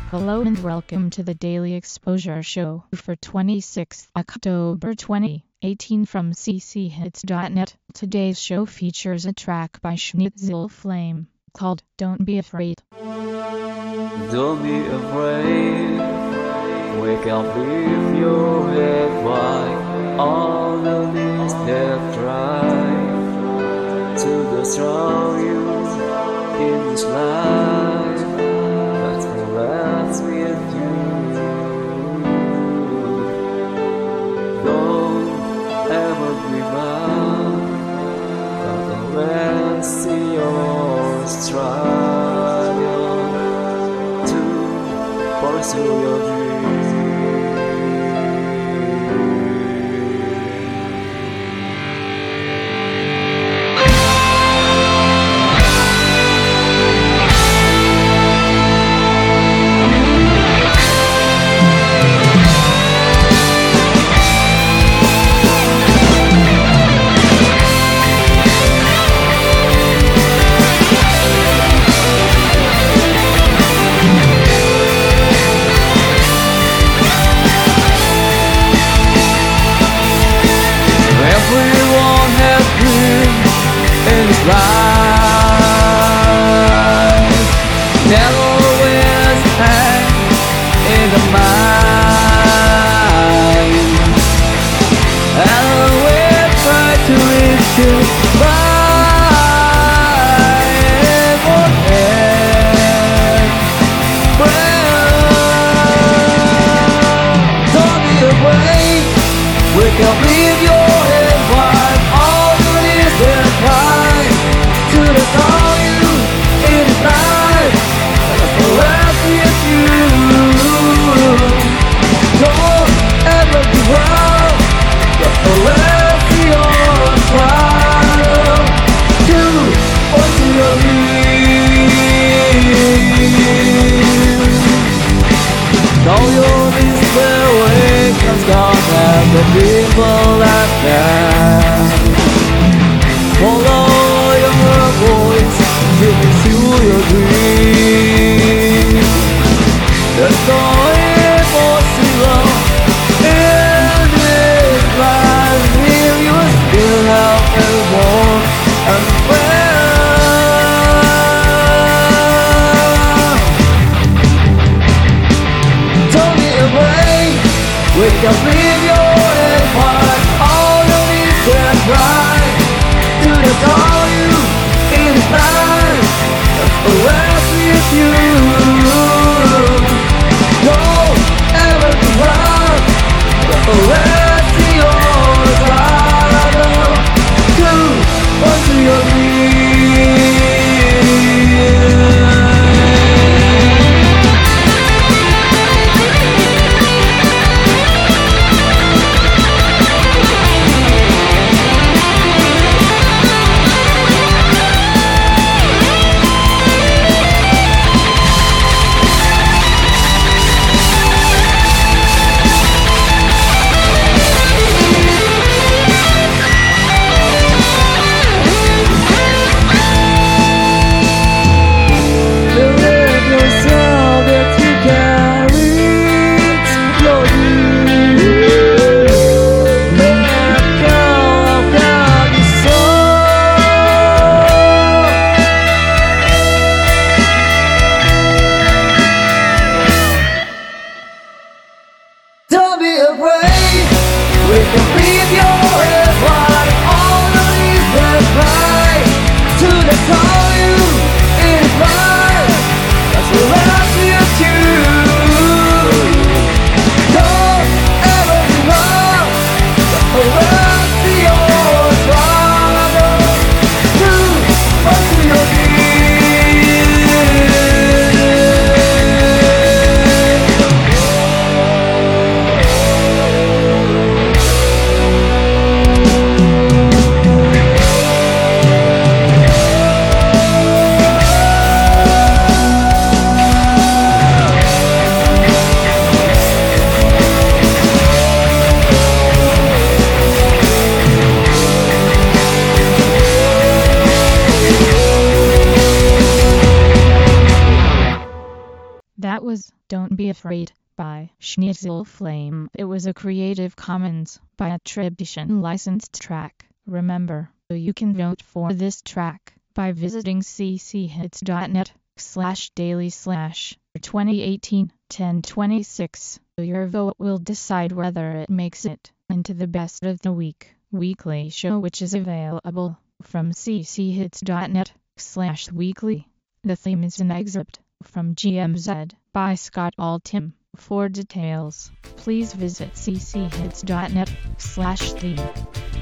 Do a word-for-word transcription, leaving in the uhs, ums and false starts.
Hello and welcome to the Daily Exposure Show for twenty-sixth October twenty eighteen from c c hits dot net. Today's show features a track by Schnitzel Flame called Don't Be Afraid. Don't be afraid, wake up with your head wide. All the things that try to destroy you in this life, but relax with you. Don't ever give up, but always see your struggle to pursue your dreams. Everyone has dreams in this life, never always hang in the mind, and always try to reach you by one hand. Well, don't be afraid, wake up, leave your head wide. All you need is to try to destroy you in this life, that's the last with you. Don't ever give up, just the last your trial That was Don't Be Afraid by Schnitzel Flame. It was a Creative Commons by attribution licensed track. Remember, you can vote for this track by visiting cchits.net slash daily slash 2018 ten twenty-six. Your vote will decide whether it makes it into the best of the week weekly show, which is available from cchits.net slash weekly. The theme is an excerpt from G M Z by Scott Altham. For details, please visit cchits.net slash theme.